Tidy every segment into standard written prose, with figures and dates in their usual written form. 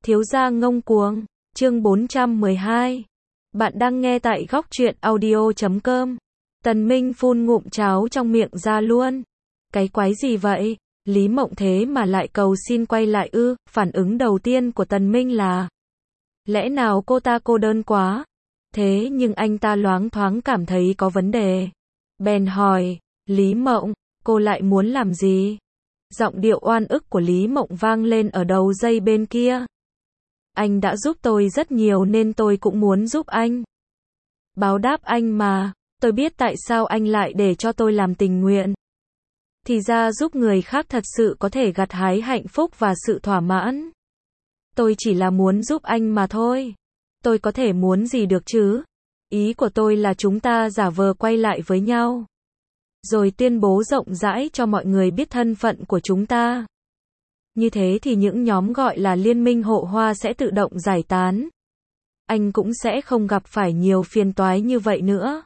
Thiếu gia ngông cuồng, chương 412. Bạn đang nghe tại góc truyện audio.com. Tần Minh phun ngụm cháo trong miệng ra luôn. Cái quái gì vậy? Lý Mộng thế mà lại cầu xin quay lại ư? Phản ứng đầu tiên của Tần Minh là: lẽ nào cô ta cô đơn quá? Thế nhưng anh ta loáng thoáng cảm thấy có vấn đề. Bèn hỏi, Lý Mộng, cô lại muốn làm gì? Giọng điệu oan ức của Lý Mộng vang lên ở đầu dây bên kia. Anh đã giúp tôi rất nhiều nên tôi cũng muốn giúp anh. Báo đáp anh mà, tôi biết tại sao anh lại để cho tôi làm tình nguyện. Thì ra giúp người khác thật sự có thể gặt hái hạnh phúc và sự thỏa mãn. Tôi chỉ là muốn giúp anh mà thôi. Tôi có thể muốn gì được chứ? Ý của tôi là chúng ta giả vờ quay lại với nhau. Rồi tuyên bố rộng rãi cho mọi người biết thân phận của chúng ta. Như thế thì những nhóm gọi là liên minh hộ hoa sẽ tự động giải tán. Anh cũng sẽ không gặp phải nhiều phiền toái như vậy nữa.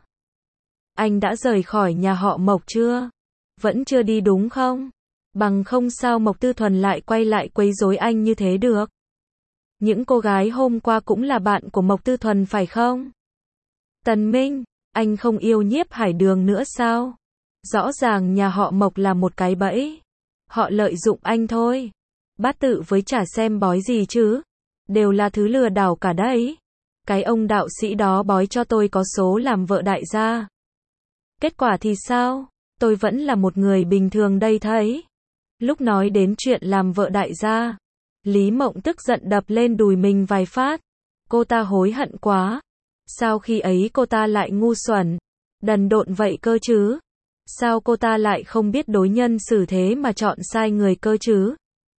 Anh đã rời khỏi nhà họ Mộc chưa? Vẫn chưa đi đúng không? Bằng không sao Mộc Tư Thuần lại quay lại quấy rối anh như thế được? Những cô gái hôm qua cũng là bạn của Mộc Tư Thuần phải không? Tần Minh, anh không yêu Nhiếp Hải Đường nữa sao? Rõ ràng nhà họ Mộc là một cái bẫy. Họ lợi dụng anh thôi. Bát tự với chả xem bói gì chứ. Đều là thứ lừa đảo cả đấy. Cái ông đạo sĩ đó bói cho tôi có số làm vợ đại gia. Kết quả thì sao? Tôi vẫn là một người bình thường đây thấy. Lúc nói đến chuyện làm vợ đại gia, Lý Mộng tức giận đập lên đùi mình vài phát. Cô ta hối hận quá. Sao khi ấy cô ta lại ngu xuẩn, đần độn vậy cơ chứ? Sao cô ta lại không biết đối nhân xử thế mà chọn sai người cơ chứ?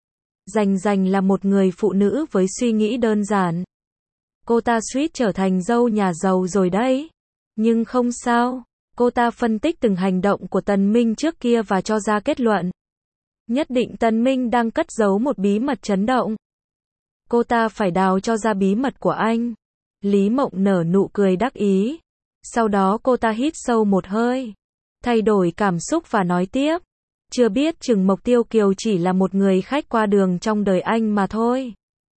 Rành là một người phụ nữ với suy nghĩ đơn giản. Cô ta suýt trở thành dâu nhà giàu rồi đấy. Nhưng không sao. Cô ta phân tích từng hành động của Tần Minh trước kia và cho ra kết luận. Nhất định Tần Minh đang cất giấu một bí mật chấn động. Cô ta phải đào cho ra bí mật của anh. Lý Mộng nở nụ cười đắc ý. Sau đó cô ta hít sâu một hơi, thay đổi cảm xúc và nói tiếp. Chưa biết chừng Mộc Tiêu Kiều chỉ là một người khách qua đường trong đời anh mà thôi.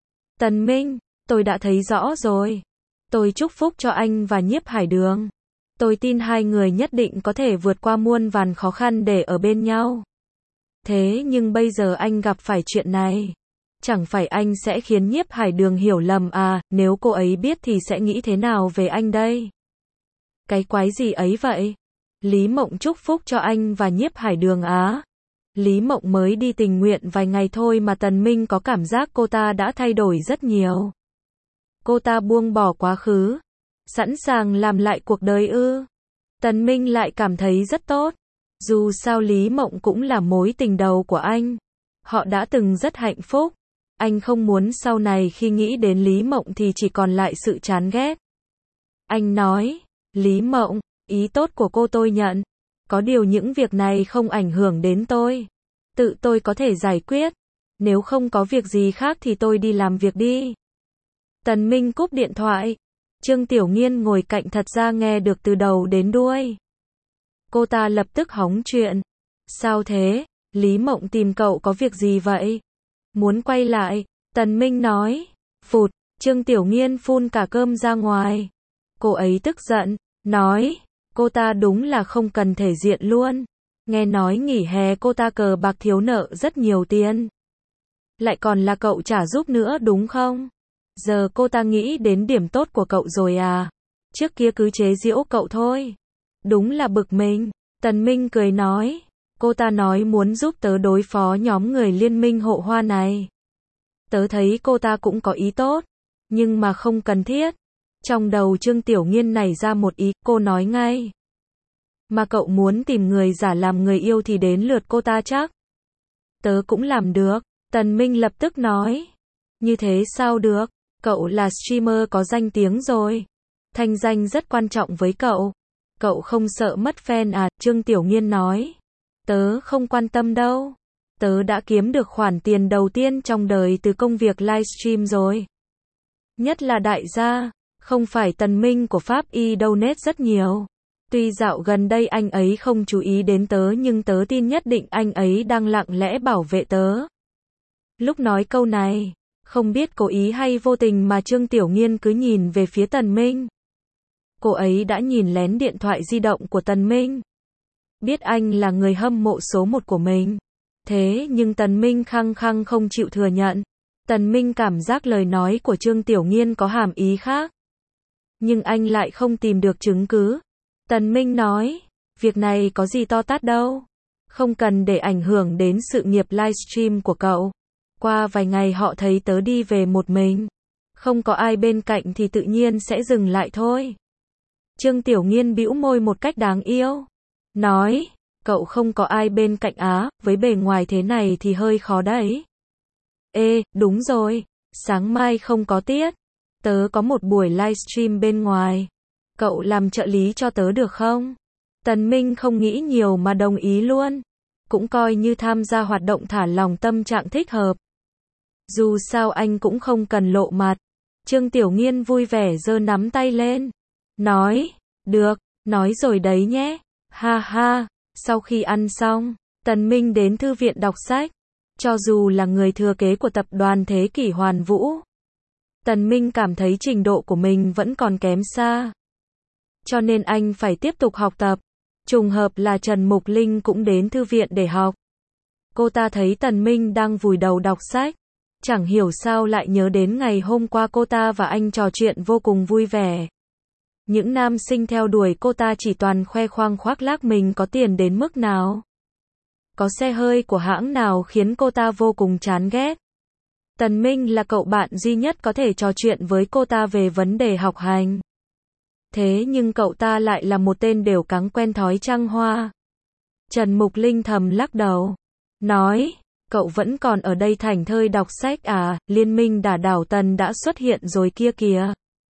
Tần Minh, tôi đã thấy rõ rồi. Tôi chúc phúc cho anh và Nhiếp Hải Đường. Tôi tin hai người nhất định có thể vượt qua muôn vàn khó khăn để ở bên nhau. Thế nhưng bây giờ anh gặp phải chuyện này. Chẳng phải anh sẽ khiến Nhiếp Hải Đường hiểu lầm à? Nếu cô ấy biết thì sẽ nghĩ thế nào về anh đây? Cái quái gì ấy vậy? Lý Mộng chúc phúc cho anh và Nhiếp Hải Đường á? Lý Mộng mới đi tình nguyện vài ngày thôi mà Tần Minh có cảm giác cô ta đã thay đổi rất nhiều. Cô ta buông bỏ quá khứ, sẵn sàng làm lại cuộc đời ư? Tần Minh lại cảm thấy rất tốt. Dù sao Lý Mộng cũng là mối tình đầu của anh. Họ đã từng rất hạnh phúc. Anh không muốn sau này khi nghĩ đến Lý Mộng thì chỉ còn lại sự chán ghét. Anh nói, Lý Mộng, ý tốt của cô tôi nhận. Có điều những việc này không ảnh hưởng đến tôi. Tự tôi có thể giải quyết. Nếu không có việc gì khác thì tôi đi làm việc đi. Tần Minh cúp điện thoại. Trương Tiểu Nghiên ngồi cạnh thật ra nghe được từ đầu đến đuôi. Cô ta lập tức hóng chuyện. Sao thế? Lý Mộng tìm cậu có việc gì vậy? Muốn quay lại, Tần Minh nói. Phụt, Trương Tiểu Nghiên phun cả cơm ra ngoài. Cô ấy tức giận, nói. Cô ta đúng là không cần thể diện luôn. Nghe nói nghỉ hè cô ta cờ bạc thiếu nợ rất nhiều tiền. Lại còn là cậu trả giúp nữa đúng không? Giờ cô ta nghĩ đến điểm tốt của cậu rồi à? Trước kia cứ chế giễu cậu thôi. Đúng là bực mình. Tần Minh cười nói. Cô ta nói muốn giúp tớ đối phó nhóm người liên minh hộ hoa này. Tớ thấy cô ta cũng có ý tốt. Nhưng mà không cần thiết. Trong đầu Trương Tiểu Nghiên nảy ra một ý, cô nói ngay. Mà cậu muốn tìm người giả làm người yêu thì đến lượt cô ta chắc. Tớ cũng làm được. Tần Minh lập tức nói. Như thế sao được? Cậu là streamer có danh tiếng rồi. Thanh danh rất quan trọng với cậu. Cậu không sợ mất fan à? Trương Tiểu Nghiên nói. Tớ không quan tâm đâu. Tớ đã kiếm được khoản tiền đầu tiên trong đời từ công việc livestream rồi. Nhất là đại gia. Không phải Tần Minh của Pháp Y donate rất nhiều. Tuy dạo gần đây anh ấy không chú ý đến tớ nhưng tớ tin nhất định anh ấy đang lặng lẽ bảo vệ tớ. Lúc nói câu này, Không biết cố ý hay vô tình mà Trương Tiểu Nghiên cứ nhìn về phía Tần Minh. Cô ấy đã nhìn lén điện thoại di động của Tần Minh. Biết anh là người hâm mộ số 1 của mình. Thế nhưng Tần Minh khăng khăng không chịu thừa nhận. Tần Minh cảm giác lời nói của Trương Tiểu Nghiên có hàm ý khác. Nhưng anh lại không tìm được chứng cứ. Tần Minh nói, việc này có gì to tát đâu. Không cần để ảnh hưởng đến sự nghiệp livestream của cậu. Qua vài ngày họ thấy tớ đi về một mình. Không có ai bên cạnh thì tự nhiên sẽ dừng lại thôi. Trương Tiểu Nghiên bĩu môi một cách đáng yêu. Nói, cậu không có ai bên cạnh á, với bề ngoài thế này thì hơi khó đấy. Ê, đúng rồi, sáng mai không có tiết. Tớ có một buổi livestream bên ngoài. Cậu làm trợ lý cho tớ được không? Tần Minh không nghĩ nhiều mà đồng ý luôn. Cũng coi như tham gia hoạt động thả lỏng tâm trạng thích hợp. Dù sao anh cũng không cần lộ mặt. Trương Tiểu Nghiên vui vẻ giơ nắm tay lên. Nói, được, nói rồi đấy nhé. Ha ha, sau khi ăn xong, Tần Minh đến thư viện đọc sách. Cho dù là người thừa kế của tập đoàn Thế Kỷ Hoàn Vũ, Tần Minh cảm thấy trình độ của mình vẫn còn kém xa. Cho nên anh phải tiếp tục học tập. Trùng hợp là Trần Mục Linh cũng đến thư viện để học. Cô ta thấy Tần Minh đang vùi đầu đọc sách. Chẳng hiểu sao lại nhớ đến ngày hôm qua cô ta và anh trò chuyện vô cùng vui vẻ. Những nam sinh theo đuổi cô ta chỉ toàn khoe khoang khoác lác mình có tiền đến mức nào. Có xe hơi của hãng nào khiến cô ta vô cùng chán ghét. Tần Minh là cậu bạn duy nhất có thể trò chuyện với cô ta về vấn đề học hành. Thế nhưng cậu ta lại là một tên đều cắng quen thói trăng hoa. Trần Mục Linh thầm lắc đầu. Nói, cậu vẫn còn ở đây thảnh thơi đọc sách à, liên minh đả đảo Tần đã xuất hiện rồi kia kìa.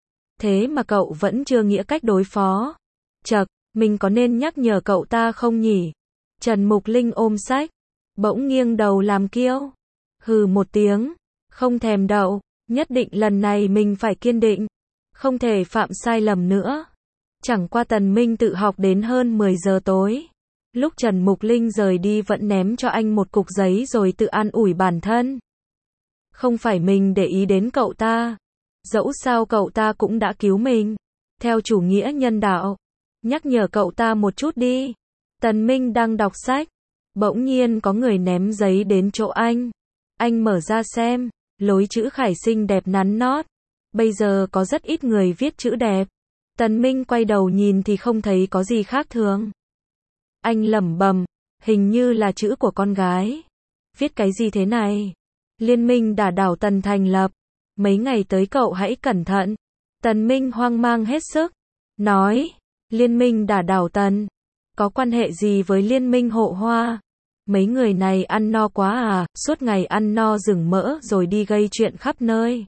Thế mà cậu vẫn chưa nghĩ cách đối phó. Chậc, mình có nên nhắc nhở cậu ta không nhỉ? Trần Mục Linh ôm sách, bỗng nghiêng đầu làm kiêu. Hừ một tiếng, không thèm đậu, nhất định lần này mình phải kiên định. Không thể phạm sai lầm nữa. Chẳng qua Tần Minh tự học đến hơn 10 giờ tối. Lúc Trần Mục Linh rời đi vẫn ném cho anh một cục giấy rồi tự an ủi bản thân. Không phải mình để ý đến cậu ta. Dẫu sao cậu ta cũng đã cứu mình. Theo chủ nghĩa nhân đạo. Nhắc nhở cậu ta một chút đi. Tần Minh đang đọc sách. Bỗng nhiên có người ném giấy đến chỗ anh. Anh mở ra xem. Lối chữ khải xinh đẹp nắn nót. Bây giờ có rất ít người viết chữ đẹp. Tần Minh quay đầu nhìn thì không thấy có gì khác thường. Anh lẩm bẩm, hình như là chữ của con gái. Viết cái gì thế này? Liên minh đả đảo Tần thành lập. Mấy ngày tới cậu hãy cẩn thận. Tần Minh hoang mang hết sức. Nói, liên minh đả đảo Tần. Có quan hệ gì với liên minh hộ hoa? Mấy người này ăn no quá à, suốt ngày ăn no rừng mỡ rồi đi gây chuyện khắp nơi.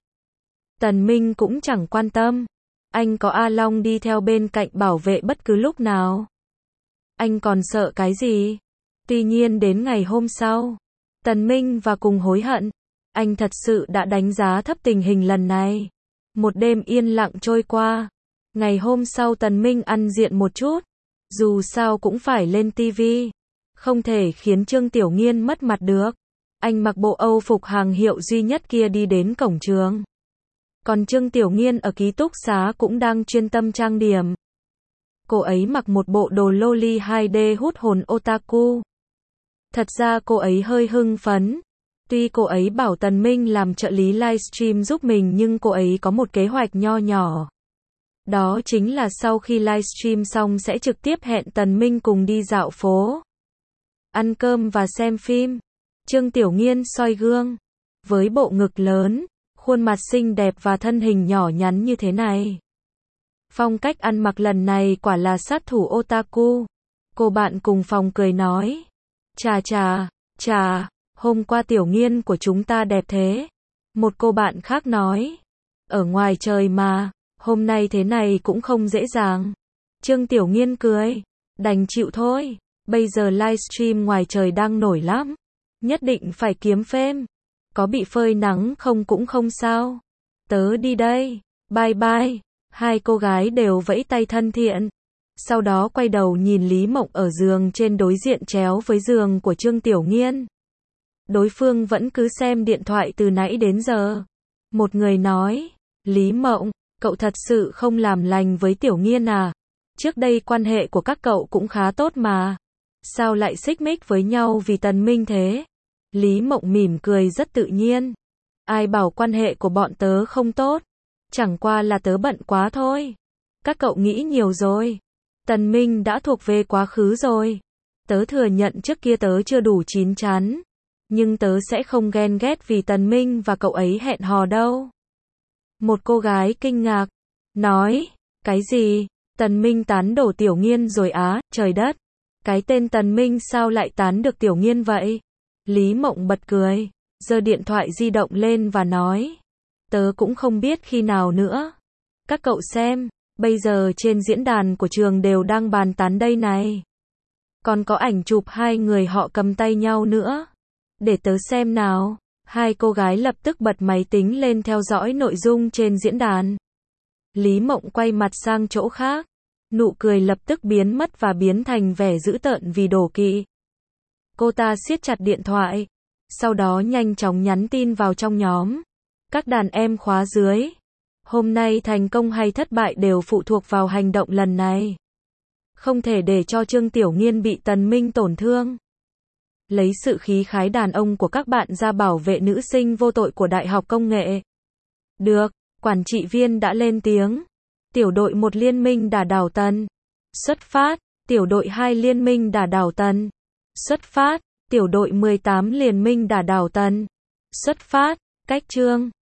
Tần Minh cũng chẳng quan tâm. Anh có A Long đi theo bên cạnh bảo vệ bất cứ lúc nào. Anh còn sợ cái gì? Tuy nhiên đến ngày hôm sau, Tần Minh và cùng hối hận. Anh thật sự đã đánh giá thấp tình hình lần này. Một đêm yên lặng trôi qua. Ngày hôm sau Tần Minh ăn diện một chút. Dù sao cũng phải lên TV. Không thể khiến Trương Tiểu Nghiên mất mặt được. Anh mặc bộ Âu phục hàng hiệu duy nhất kia đi đến cổng trường. Còn Trương Tiểu Nghiên ở ký túc xá cũng đang chuyên tâm trang điểm. Cô ấy mặc một bộ đồ loli 2D hút hồn otaku. Thật ra cô ấy hơi hưng phấn. Tuy cô ấy bảo Tần Minh làm trợ lý livestream giúp mình nhưng cô ấy có một kế hoạch nho nhỏ. Đó chính là sau khi livestream xong sẽ trực tiếp hẹn Tần Minh cùng đi dạo phố, ăn cơm và xem phim. Trương Tiểu Nghiên soi gương. Với bộ ngực lớn, khuôn mặt xinh đẹp và thân hình nhỏ nhắn như thế này. Phong cách ăn mặc lần này quả là sát thủ otaku. Cô bạn cùng phòng cười nói. Chà, hôm qua Tiểu Nghiên của chúng ta đẹp thế. Một cô bạn khác nói. Ở ngoài trời mà, hôm nay thế này cũng không dễ dàng. Trương Tiểu Nghiên cười. Đành chịu thôi, bây giờ livestream ngoài trời đang nổi lắm. Nhất định phải kiếm phêm. Có bị phơi nắng không cũng không sao. Tớ đi đây, bye bye. Hai cô gái đều vẫy tay thân thiện. Sau đó quay đầu nhìn Lý Mộng ở giường trên đối diện chéo với giường của Trương Tiểu Nghiên. Đối phương vẫn cứ xem điện thoại từ nãy đến giờ. Một người nói, Lý Mộng, cậu thật sự không làm lành với Tiểu Nghiên à? Trước đây quan hệ của các cậu cũng khá tốt mà. Sao lại xích mích với nhau vì Tần Minh thế? Lý Mộng mỉm cười rất tự nhiên. Ai bảo quan hệ của bọn tớ không tốt? Chẳng qua là tớ bận quá thôi. Các cậu nghĩ nhiều rồi. Tần Minh đã thuộc về quá khứ rồi. Tớ thừa nhận trước kia tớ chưa đủ chín chắn. Nhưng tớ sẽ không ghen ghét vì Tần Minh và cậu ấy hẹn hò đâu. Một cô gái kinh ngạc, nói, cái gì? Tần Minh tán đổ Tiểu Nghiên rồi á, trời đất. Cái tên Tần Minh sao lại tán được Tiểu Nghiên vậy? Lý Mộng bật cười, giơ điện thoại di động lên và nói, tớ cũng không biết khi nào nữa. Các cậu xem, bây giờ trên diễn đàn của trường đều đang bàn tán đây này. Còn có ảnh chụp hai người họ cầm tay nhau nữa. Để tớ xem nào. Hai cô gái lập tức bật máy tính lên theo dõi nội dung trên diễn đàn. Lý Mộng quay mặt sang chỗ khác. Nụ cười lập tức biến mất và biến thành vẻ dữ tợn vì đổ kỵ. Cô ta siết chặt điện thoại. Sau đó nhanh chóng nhắn tin vào trong nhóm. Các đàn em khóa dưới. Hôm nay thành công hay thất bại đều phụ thuộc vào hành động lần này. Không thể để cho Trương Tiểu Nghiên bị Tần Minh tổn thương. Lấy sự khí khái đàn ông của các bạn ra bảo vệ nữ sinh vô tội của Đại học Công nghệ. Được, quản trị viên đã lên tiếng. Tiểu đội 1 liên minh đả đảo Tần. Xuất phát, tiểu đội 2 liên minh đả đảo Tần. Xuất phát, tiểu đội 18 liên minh đả đảo Tần. Xuất phát, cách chương.